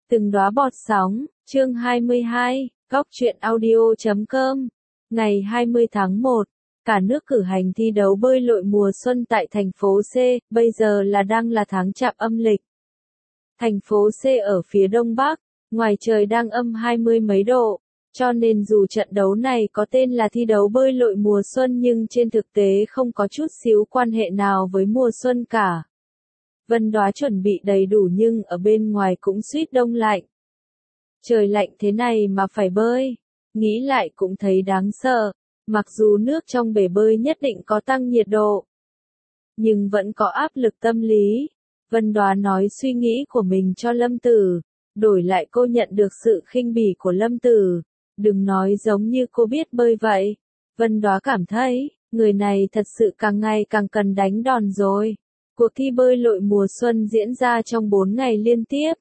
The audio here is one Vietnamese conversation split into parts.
Từng đóa bọt sóng, chương 22, Góc truyện audio.com. Ngày 20 tháng 1, cả nước cử hành thi đấu bơi lội mùa xuân tại thành phố C, bây giờ đang là tháng Chạp âm lịch. Thành phố C ở phía đông bắc, ngoài trời đang âm 20 mấy độ, cho nên dù trận đấu này có tên là thi đấu bơi lội mùa xuân nhưng trên thực tế không có chút xíu quan hệ nào với mùa xuân cả. Vân Đoá chuẩn bị đầy đủ nhưng ở bên ngoài cũng suýt đông lạnh. Trời lạnh thế này mà phải bơi, nghĩ lại cũng thấy đáng sợ, mặc dù nước trong bể bơi nhất định có tăng nhiệt độ, nhưng vẫn có áp lực tâm lý. Vân Đoá nói suy nghĩ của mình cho Lâm Tử, đổi lại cô nhận được sự khinh bỉ của Lâm Tử. Đừng nói giống như cô biết bơi vậy. Vân Đoá cảm thấy, người này thật sự càng ngày càng cần đánh đòn rồi. Cuộc thi bơi lội mùa xuân diễn ra trong 4 ngày liên tiếp.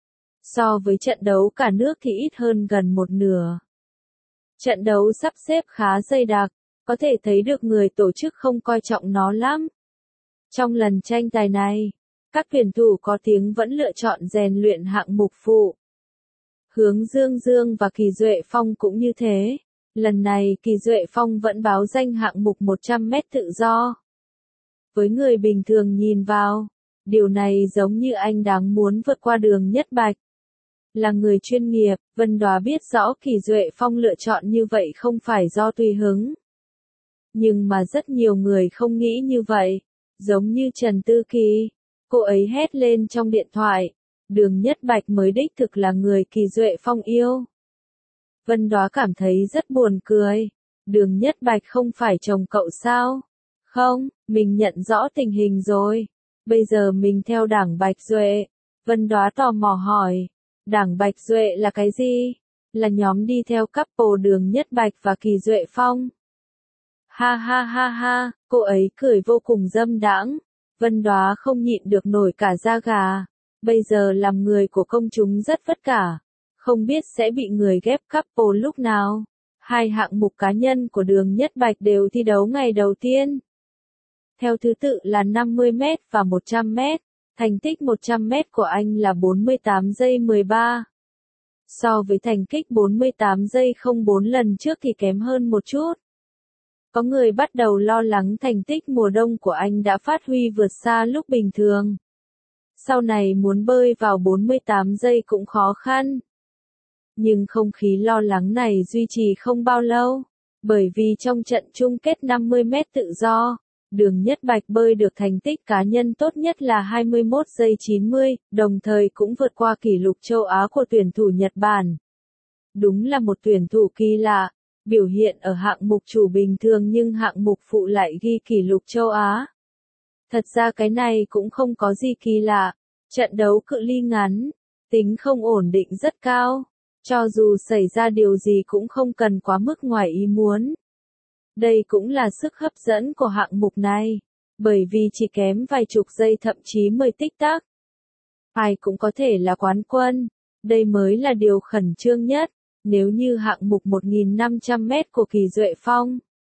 So với trận đấu cả nước thì ít hơn gần một nửa. Trận đấu sắp xếp khá dày đặc, có thể thấy được người tổ chức không coi trọng nó lắm. Trong lần tranh tài này, các tuyển thủ có tiếng vẫn lựa chọn rèn luyện hạng mục phụ. Hướng Dương Dương và Kỳ Duệ Phong cũng như thế. Lần này Kỳ Duệ Phong vẫn báo danh hạng mục 100 mét tự do. Với người bình thường nhìn vào, điều này giống như anh đang muốn vượt qua Đường Nhất Bạch. Là người chuyên nghiệp, Vân Đoá biết rõ Kỳ Duệ Phong lựa chọn như vậy không phải do tùy hứng. Nhưng mà rất nhiều người không nghĩ như vậy, giống như Trần Tư Kỳ. Cô ấy hét lên trong điện thoại, Đường Nhất Bạch mới đích thực là người Kỳ Duệ Phong yêu. Vân Đoá cảm thấy rất buồn cười. Đường Nhất Bạch không phải chồng cậu sao? Không, mình nhận rõ tình hình rồi. Bây giờ mình theo đảng Bạch Duệ. Vân Đoá tò mò hỏi, đảng Bạch Duệ là cái gì? Là nhóm đi theo couple Đường Nhất Bạch và Kỳ Duệ Phong. Ha ha ha ha, cô ấy cười vô cùng dâm đãng. Vân Đoá không nhịn được nổi cả da gà. Bây giờ làm người của công chúng rất vất vả. Không biết sẽ bị người ghép couple lúc nào. Hai hạng mục cá nhân của Đường Nhất Bạch đều thi đấu ngày đầu tiên. Theo thứ tự là 50 m và 100 m. Thành tích 100 m của anh là 48 giây 13. So với thành tích 48 giây 04 lần trước thì kém hơn một chút. Có người bắt đầu lo lắng thành tích mùa đông của anh đã phát huy vượt xa lúc bình thường. Sau này muốn bơi vào 48 giây cũng khó khăn. Nhưng không khí lo lắng này duy trì không bao lâu. Bởi vì trong trận chung kết 50 m tự do, Đường Nhất Bạch bơi được thành tích cá nhân tốt nhất là 21 giây 90, đồng thời cũng vượt qua kỷ lục châu Á của tuyển thủ Nhật Bản. Đúng là một tuyển thủ kỳ lạ, biểu hiện ở hạng mục chủ bình thường nhưng hạng mục phụ lại ghi kỷ lục châu Á. Thật ra cái này cũng không có gì kỳ lạ, trận đấu cự ly ngắn, tính không ổn định rất cao, cho dù xảy ra điều gì cũng không cần quá mức ngoài ý muốn. Đây cũng là sức hấp dẫn của hạng mục này, bởi vì chỉ kém vài chục giây thậm chí 10 tích tắc. Ai cũng có thể là quán quân, đây mới là điều khẩn trương nhất, nếu như hạng mục 1.500 m của Kỳ Duệ Phong.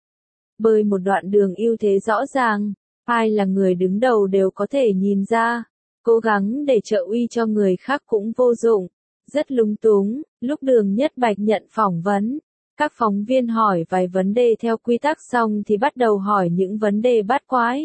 Bơi một đoạn đường ưu thế rõ ràng, ai là người đứng đầu đều có thể nhìn ra, cố gắng để trợ uy cho người khác cũng vô dụng, rất lung túng. Lúc Đường Nhất Bạch nhận phỏng vấn, các phóng viên hỏi vài vấn đề theo quy tắc xong thì bắt đầu hỏi những vấn đề bát quái.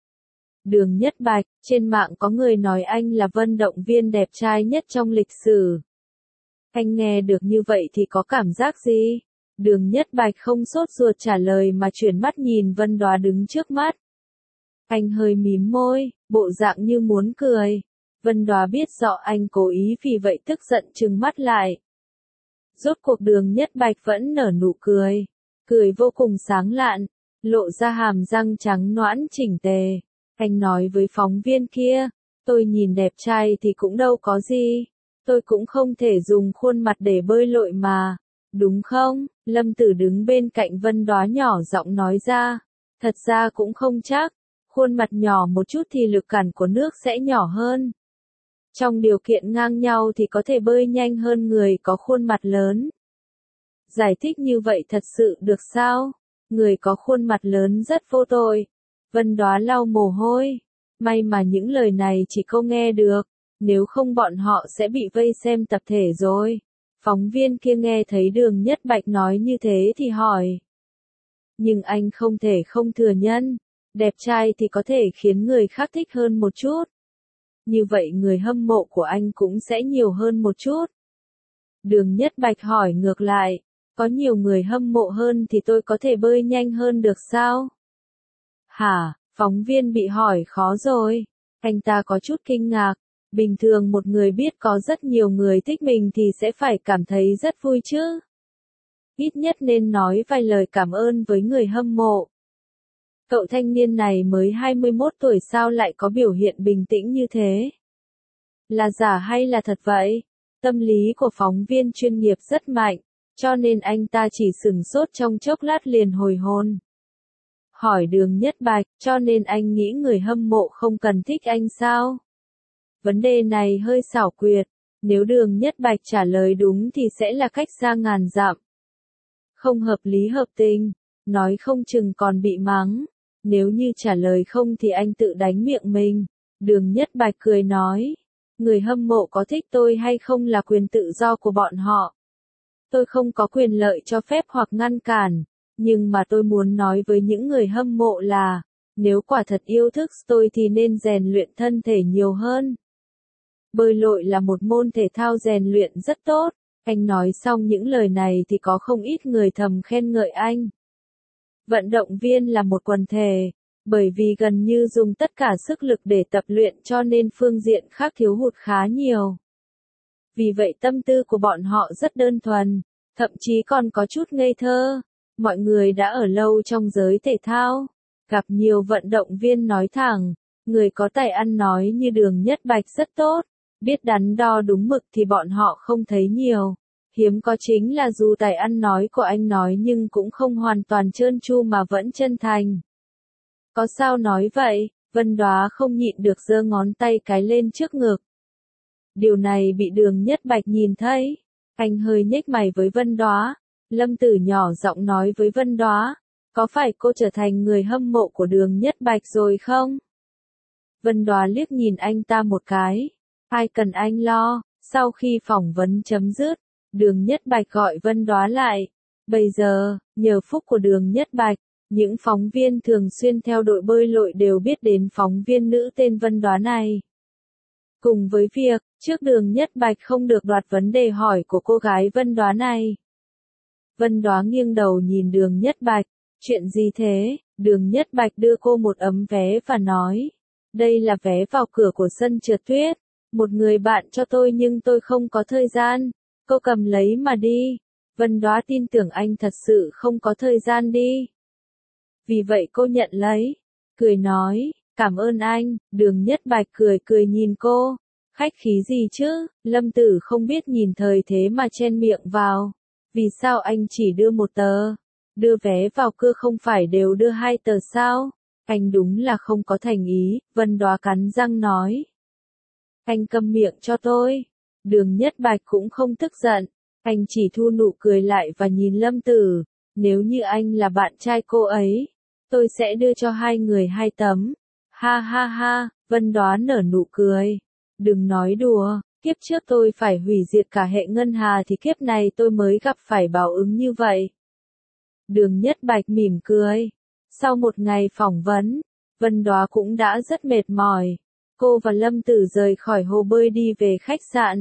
Đường Nhất Bạch, trên mạng có người nói anh là vận động viên đẹp trai nhất trong lịch sử. Anh nghe được như vậy thì có cảm giác gì? Đường Nhất Bạch không sốt ruột trả lời mà chuyển mắt nhìn Vân Đoá đứng trước mắt. Anh hơi mím môi, bộ dạng như muốn cười. Vân Đoá biết rõ anh cố ý vì vậy tức giận trừng mắt lại. Rốt cuộc Đường Nhất Bạch vẫn nở nụ cười. Cười vô cùng sáng lạn, lộ ra hàm răng trắng nõn chỉnh tề. Anh nói với phóng viên kia, tôi nhìn đẹp trai thì cũng đâu có gì. Tôi cũng không thể dùng khuôn mặt để bơi lội mà. Đúng không? Lâm Tử đứng bên cạnh Vân Đoá nhỏ giọng nói ra. Thật ra cũng không chắc. Khuôn mặt nhỏ một chút thì lực cản của nước sẽ nhỏ hơn. Trong điều kiện ngang nhau thì có thể bơi nhanh hơn người có khuôn mặt lớn. Giải thích như vậy thật sự được sao? Người có khuôn mặt lớn rất vô tội. Vân Đoá lau mồ hôi. May mà những lời này chỉ cô nghe được. nếu không bọn họ sẽ bị vây xem tập thể rồi. Phóng viên kia nghe thấy Đường Nhất Bạch nói như thế thì hỏi. Nhưng anh không thể không thừa nhận, đẹp trai thì có thể khiến người khác thích hơn một chút. Như vậy người hâm mộ của anh cũng sẽ nhiều hơn một chút. Đường Nhất Bạch hỏi ngược lại, có nhiều người hâm mộ hơn thì tôi có thể bơi nhanh hơn được sao? Hả, phóng viên bị hỏi khó rồi. Anh ta có chút kinh ngạc. Bình thường một người biết có rất nhiều người thích mình thì sẽ phải cảm thấy rất vui chứ. Ít nhất nên nói vài lời cảm ơn với người hâm mộ. Cậu thanh niên này mới 21 tuổi sao lại có biểu hiện bình tĩnh như thế? Là giả hay là thật vậy? Tâm lý của phóng viên chuyên nghiệp rất mạnh, cho nên anh ta chỉ sửng sốt trong chốc lát liền hồi hồn. Hỏi Đường Nhất Bạch, cho nên anh nghĩ người hâm mộ không cần thích anh sao? Vấn đề này hơi xảo quyệt, nếu Đường Nhất Bạch trả lời đúng thì sẽ là cách xa ngàn dặm. Không hợp lý hợp tình, nói không chừng còn bị mắng. Nếu như trả lời không thì anh tự đánh miệng mình. Đường Nhất Bạch cười nói, người hâm mộ có thích tôi hay không là quyền tự do của bọn họ. Tôi không có quyền lợi cho phép hoặc ngăn cản, nhưng mà tôi muốn nói với những người hâm mộ là, nếu quả thật yêu thích tôi thì nên rèn luyện thân thể nhiều hơn. Bơi lội là một môn thể thao rèn luyện rất tốt. Anh nói xong những lời này thì có không ít người thầm khen ngợi anh. Vận động viên là một quần thể, bởi vì gần như dùng tất cả sức lực để tập luyện cho nên phương diện khác thiếu hụt khá nhiều. Vì vậy tâm tư của bọn họ rất đơn thuần, thậm chí còn có chút ngây thơ. Mọi người đã ở lâu trong giới thể thao, gặp nhiều vận động viên nói thẳng, người có tài ăn nói như Đường Nhất Bạch rất tốt, biết đắn đo đúng mực thì bọn họ không thấy nhiều. Hiếm có chính là dù tài ăn nói của anh nói nhưng cũng không hoàn toàn trơn tru mà vẫn chân thành. Có sao nói vậy? Vân Đóa không nhịn được giơ ngón tay cái lên trước ngực. Điều này bị Đường Nhất Bạch nhìn thấy. Anh hơi nhếch mày với Vân Đóa. Lâm Tử nhỏ giọng nói với Vân Đóa, có phải cô trở thành người hâm mộ của Đường Nhất Bạch rồi không? Vân Đóa liếc nhìn anh ta một cái. Ai cần anh lo? Sau khi phỏng vấn chấm dứt, Đường Nhất Bạch gọi Vân Đóa lại. Bây giờ, nhờ phúc của Đường Nhất Bạch, những phóng viên thường xuyên theo đội bơi lội đều biết đến phóng viên nữ tên Vân Đóa này. Cùng với việc, trước Đường Nhất Bạch không được đoạt vấn đề hỏi của cô gái Vân Đóa này. Vân Đóa nghiêng đầu nhìn Đường Nhất Bạch, chuyện gì thế? Đường Nhất Bạch đưa cô một ấm vé và nói, đây là vé vào cửa của sân trượt tuyết, một người bạn cho tôi nhưng tôi không có thời gian, cô cầm lấy mà đi. Vân Đóa tin tưởng anh thật sự không có thời gian đi. Vì vậy cô nhận lấy, cười nói, cảm ơn anh. Đường Nhất Bạch cười cười nhìn cô, khách khí gì chứ? Lâm Tử không biết nhìn thời thế mà chen miệng vào. Vì sao anh chỉ đưa một tờ? Đưa vé vào cửa không phải đều đưa hai tờ sao? Anh đúng là không có thành ý. Vân Đóa cắn răng nói. Anh câm miệng cho tôi. Đường Nhất Bạch cũng không tức giận. Anh chỉ thu nụ cười lại và nhìn Lâm Tử. Nếu như anh là bạn trai cô ấy, tôi sẽ đưa cho hai người hai tấm. Ha ha ha, Vân Đóa nở nụ cười. Đừng nói đùa, kiếp trước tôi phải hủy diệt cả hệ ngân hà thì kiếp này tôi mới gặp phải báo ứng như vậy. Đường Nhất Bạch mỉm cười. Sau một ngày phỏng vấn, Vân Đóa cũng đã rất mệt mỏi. Cô và Lâm Tử rời khỏi hồ bơi đi về khách sạn.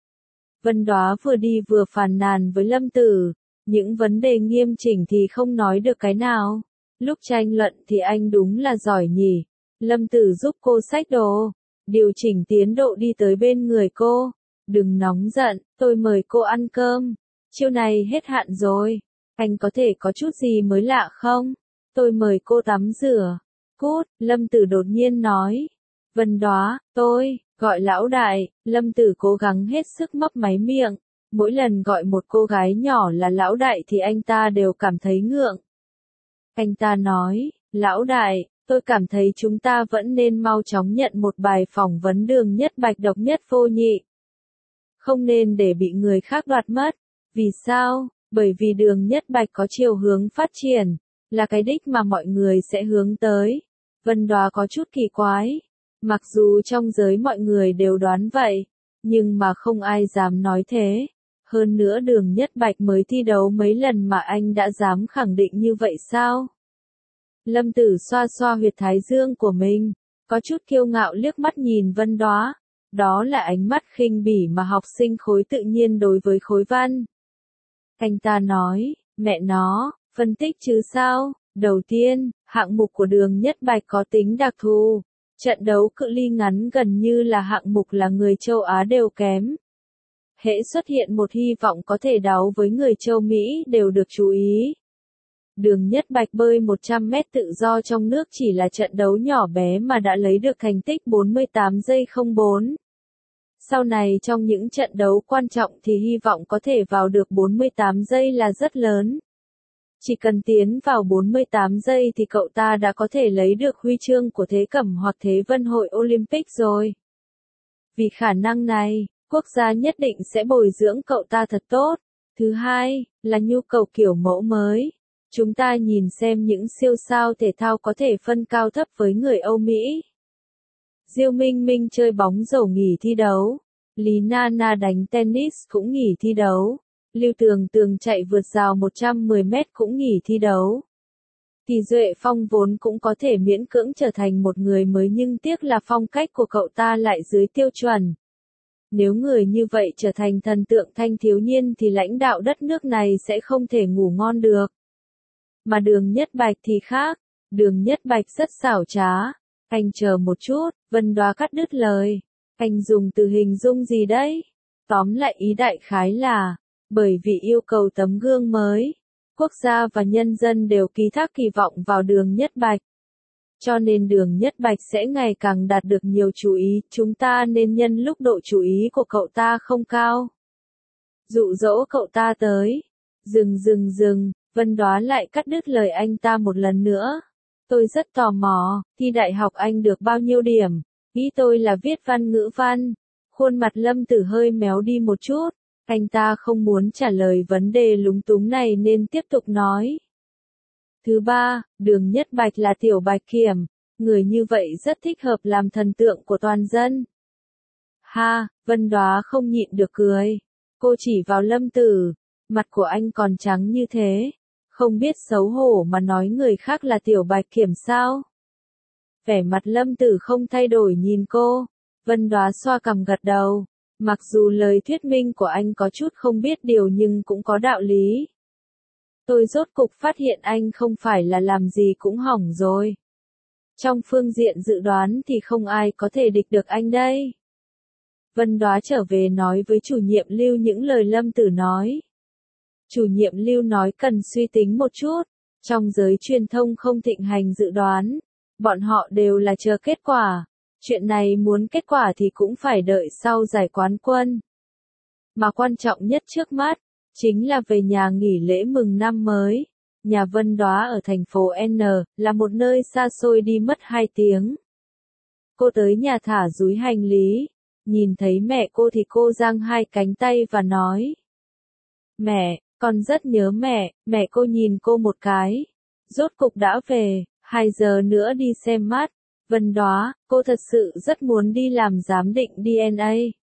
Vân Đóa vừa đi vừa phàn nàn với Lâm Tử. Những vấn đề nghiêm chỉnh thì không nói được cái nào. Lúc tranh luận thì anh đúng là giỏi nhỉ. Lâm Tử giúp cô xách đồ, điều chỉnh tiến độ đi tới bên người cô. Đừng nóng giận, tôi mời cô ăn cơm. Chiều này hết hạn rồi. Anh có thể có chút gì mới lạ không? Tôi mời cô tắm rửa. Cút, Lâm Tử đột nhiên nói. Vân Đóa, tôi, gọi lão đại. Lâm Tử cố gắng hết sức mấp máy miệng. Mỗi lần gọi một cô gái nhỏ là lão đại thì anh ta đều cảm thấy ngượng. Anh ta nói, lão đại, tôi cảm thấy chúng ta vẫn nên mau chóng nhận một bài phỏng vấn Đường Nhất Bạch độc nhất vô nhị. Không nên để bị người khác đoạt mất. Vì sao? Bởi vì Đường Nhất Bạch có chiều hướng phát triển, là cái đích mà mọi người sẽ hướng tới. Vân Đóa có chút kỳ quái. Mặc dù trong giới mọi người đều đoán vậy, nhưng mà không ai dám nói thế. Hơn nữa Đường Nhất Bạch mới thi đấu mấy lần mà anh đã dám khẳng định như vậy sao? Lâm Tử xoa xoa huyệt thái dương của mình, có chút kiêu ngạo liếc mắt nhìn Vân Đóa. Đó là ánh mắt khinh bỉ mà học sinh khối tự nhiên đối với khối văn. Anh ta nói, mẹ nó, phân tích chứ sao? Đầu tiên, hạng mục của Đường Nhất Bạch có tính đặc thù. Trận đấu cự ly ngắn gần như là hạng mục là người châu Á đều kém. Hễ xuất hiện một hy vọng có thể đấu với người châu Mỹ đều được chú ý. Đường Nhất Bạch bơi 100 mét tự do trong nước chỉ là trận đấu nhỏ bé mà đã lấy được thành tích 48 giây 04. Sau này trong những trận đấu quan trọng thì hy vọng có thể vào được 48 giây là rất lớn. Chỉ cần tiến vào 48 giây thì cậu ta đã có thể lấy được huy chương của Thế Cẩm hoặc Thế Vân Hội Olympic rồi. Vì khả năng này, quốc gia nhất định sẽ bồi dưỡng cậu ta thật tốt. Thứ hai, là nhu cầu kiểu mẫu mới. Chúng ta nhìn xem những siêu sao thể thao có thể phân cao thấp với người Âu Mỹ. Diêu Minh Minh chơi bóng rổ nghỉ thi đấu. Lý Na Na đánh tennis cũng nghỉ thi đấu. Lưu Tường Tường chạy vượt rào 110 mét cũng nghỉ thi đấu. Thì Duệ Phong vốn cũng có thể miễn cưỡng trở thành một người mới nhưng tiếc là phong cách của cậu ta lại dưới tiêu chuẩn. Nếu người như vậy trở thành thần tượng thanh thiếu niên thì lãnh đạo đất nước này sẽ không thể ngủ ngon được. Mà Đường Nhất Bạch thì khác. Đường Nhất Bạch rất xảo trá. Anh chờ một chút, Vân Đóa cắt đứt lời. Anh dùng từ hình dung gì đấy? Tóm lại ý đại khái là, bởi vì yêu cầu tấm gương mới, quốc gia và nhân dân đều ký thác kỳ vọng vào Đường Nhất Bạch. Cho nên Đường Nhất Bạch sẽ ngày càng đạt được nhiều chú ý, chúng ta nên nhân lúc độ chú ý của cậu ta không cao. Dụ dỗ cậu ta tới. Dừng, Vân Đóa lại cắt đứt lời anh ta một lần nữa. Tôi rất tò mò, thi đại học anh được bao nhiêu điểm? Nghĩ tôi là viết văn ngữ văn. Khuôn mặt Lâm Tử hơi méo đi một chút. Anh ta không muốn trả lời vấn đề lúng túng này nên tiếp tục nói. Thứ ba, Đường Nhất Bạch là tiểu bạch kiểm. Người như vậy rất thích hợp làm thần tượng của toàn dân. Ha, Vân Đóa không nhịn được cười. Cô chỉ vào Lâm Tử. Mặt của anh còn trắng như thế. Không biết xấu hổ mà nói người khác là tiểu bạch kiểm sao? Vẻ mặt Lâm Tử không thay đổi nhìn cô. Vân Đóa xoa cằm gật đầu. Mặc dù lời thuyết minh của anh có chút không biết điều nhưng cũng có đạo lý. Tôi rốt cục phát hiện anh không phải là làm gì cũng hỏng rồi. Trong phương diện dự đoán thì không ai có thể địch được anh đây. Vân Đóa trở về nói với chủ nhiệm Lưu những lời Lâm Tử nói. Chủ nhiệm Lưu nói cần suy tính một chút. Trong giới truyền thông không thịnh hành dự đoán. Bọn họ đều là chờ kết quả. Chuyện này muốn kết quả thì cũng phải đợi sau giải quán quân. Mà quan trọng nhất trước mắt, chính là về nhà nghỉ lễ mừng năm mới. Nhà Vân Đóa ở thành phố N, là một nơi xa xôi đi mất 2 tiếng. Cô tới nhà thả dúi hành lý. Nhìn thấy mẹ cô thì cô giang hai cánh tay và nói. Mẹ, con rất nhớ mẹ cô nhìn cô một cái. Rốt cục đã về, 2 giờ nữa đi xem mắt. Vân Đóa, cô thật sự rất muốn đi làm giám định DNA.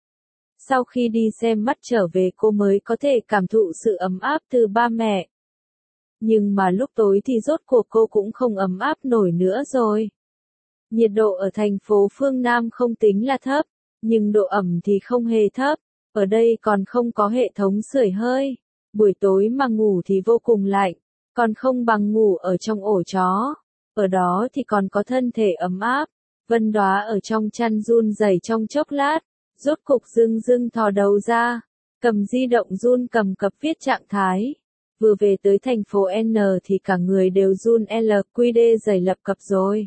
Sau khi đi xem mắt trở về cô mới có thể cảm thụ sự ấm áp từ ba mẹ. Nhưng mà lúc tối thì rốt cuộc cô cũng không ấm áp nổi nữa rồi. Nhiệt độ ở thành phố phương Nam không tính là thấp, nhưng độ ẩm thì không hề thấp. Ở đây còn không có hệ thống sưởi hơi. Buổi tối mà ngủ thì vô cùng lạnh, còn không bằng ngủ ở trong ổ chó. Ở đó thì còn có thân thể ấm áp. Vân Đóa ở trong chăn run rẩy trong chốc lát, rốt cục dưng thò đầu ra, cầm di động run cầm cập viết trạng thái. Vừa về tới thành phố N thì cả người đều run LQD dày lập cập rồi.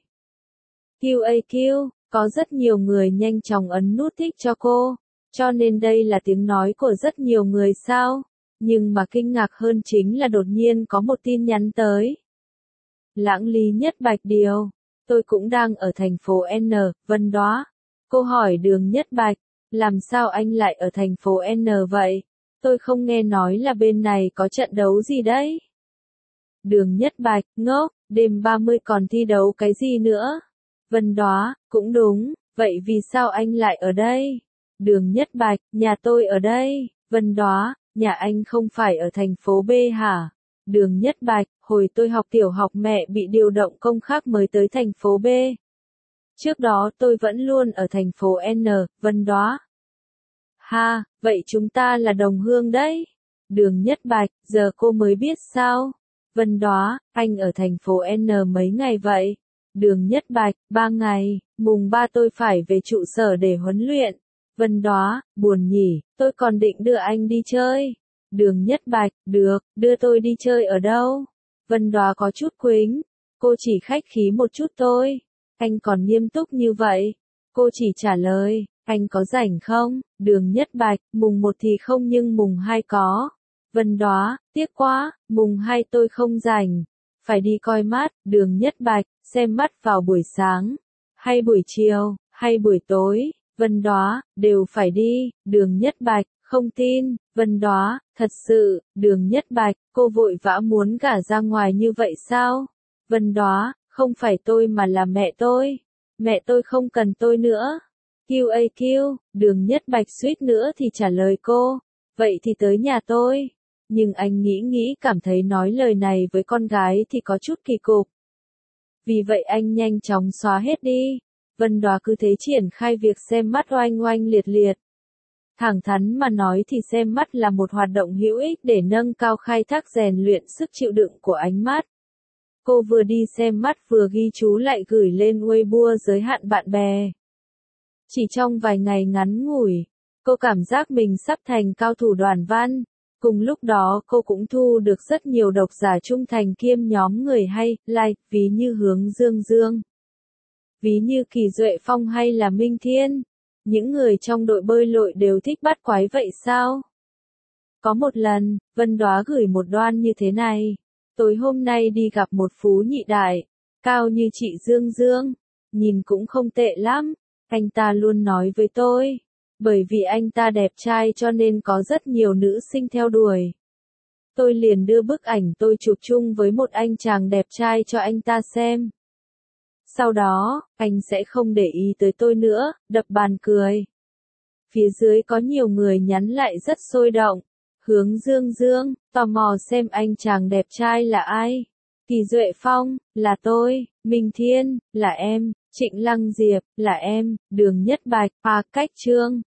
QAQ, có rất nhiều người nhanh chóng ấn nút thích cho cô, cho nên đây là tiếng nói của rất nhiều người sao. Nhưng mà kinh ngạc hơn chính là đột nhiên có một tin nhắn tới. Lãng Lý Nhất Bạch điều. Tôi cũng đang ở thành phố N, Vân Đóa. Cô hỏi Đường Nhất Bạch, làm sao anh lại ở thành phố N vậy? Tôi không nghe nói là bên này có trận đấu gì đấy. Đường Nhất Bạch, ngốc, đêm 30 còn thi đấu cái gì nữa? Vân Đóa, cũng đúng, Vậy vì sao anh lại ở đây? Đường Nhất Bạch, nhà tôi ở đây. Vân Đóa, nhà anh không phải ở thành phố B hả? Đường Nhất Bạch, hồi tôi học tiểu học mẹ bị điều động công khác mới tới thành phố B. Trước đó tôi vẫn luôn ở thành phố N, Vân Đóa. Ha, vậy chúng ta là đồng hương đấy. Đường Nhất Bạch, giờ cô mới biết sao? Vân Đóa, anh ở thành phố N mấy ngày vậy? Đường Nhất Bạch, 3 ngày, mùng 3 tôi phải về trụ sở để huấn luyện. Vân Đóa, buồn nhỉ, tôi còn định đưa anh đi chơi. Đường Nhất Bạch, được, đưa tôi đi chơi ở đâu? Vân Đóa có chút quính, cô chỉ khách khí một chút thôi. Anh còn nghiêm túc như vậy. Cô chỉ trả lời, anh có rảnh không? Đường Nhất Bạch, mùng 1 thì không nhưng mùng 2 có. Vân Đóa, tiếc quá, mùng 2 tôi không rảnh. Phải đi coi mắt. Đường Nhất Bạch, xem mắt vào buổi sáng, hay buổi chiều, hay buổi tối. Vân Đóa, đều phải đi. Đường Nhất Bạch, không tin. Vân Đóa, thật sự. Đường Nhất Bạch, cô vội vã muốn gả ra ngoài như vậy sao? Vân Đóa, không phải tôi mà là mẹ tôi. Mẹ tôi không cần tôi nữa. QAQ, Đường Nhất Bạch suýt nữa thì trả lời cô. Vậy thì tới nhà tôi. Nhưng anh nghĩ cảm thấy nói lời này với con gái thì có chút kỳ cục. Vì vậy anh nhanh chóng xóa hết đi. Vân Đóa cứ thế triển khai việc xem mắt oanh oanh liệt liệt. Thẳng thắn mà nói thì xem mắt là một hoạt động hữu ích để nâng cao khai thác rèn luyện sức chịu đựng của ánh mắt. Cô vừa đi xem mắt vừa ghi chú lại gửi lên Weibo giới hạn bạn bè. Chỉ trong vài ngày ngắn ngủi, cô cảm giác mình sắp thành cao thủ đoàn văn. Cùng lúc đó cô cũng thu được rất nhiều độc giả trung thành kiêm nhóm người hay, like, ví như Hướng Dương Dương, ví như Kỳ Duệ Phong hay là Minh Thiên. Những người trong đội bơi lội đều thích bắt quái vậy sao? Có một lần, Vân Đóa gửi một đoan như thế này. Tối hôm nay đi gặp một phú nhị đại, cao như chị Dương Dương, nhìn cũng không tệ lắm. Anh ta luôn nói với tôi, bởi vì anh ta đẹp trai cho nên có rất nhiều nữ sinh theo đuổi. Tôi liền đưa bức ảnh tôi chụp chung với một anh chàng đẹp trai cho anh ta xem. Sau đó, anh sẽ không để ý tới tôi nữa, đập bàn cười. Phía dưới có nhiều người nhắn lại rất sôi động. Hướng Dương Dương, tò mò xem anh chàng đẹp trai là ai. Kỳ Duệ Phong, là tôi. Minh Thiên, là em. Trịnh Lăng Diệp, là em. Đường Nhất Bạch, Cách Trương,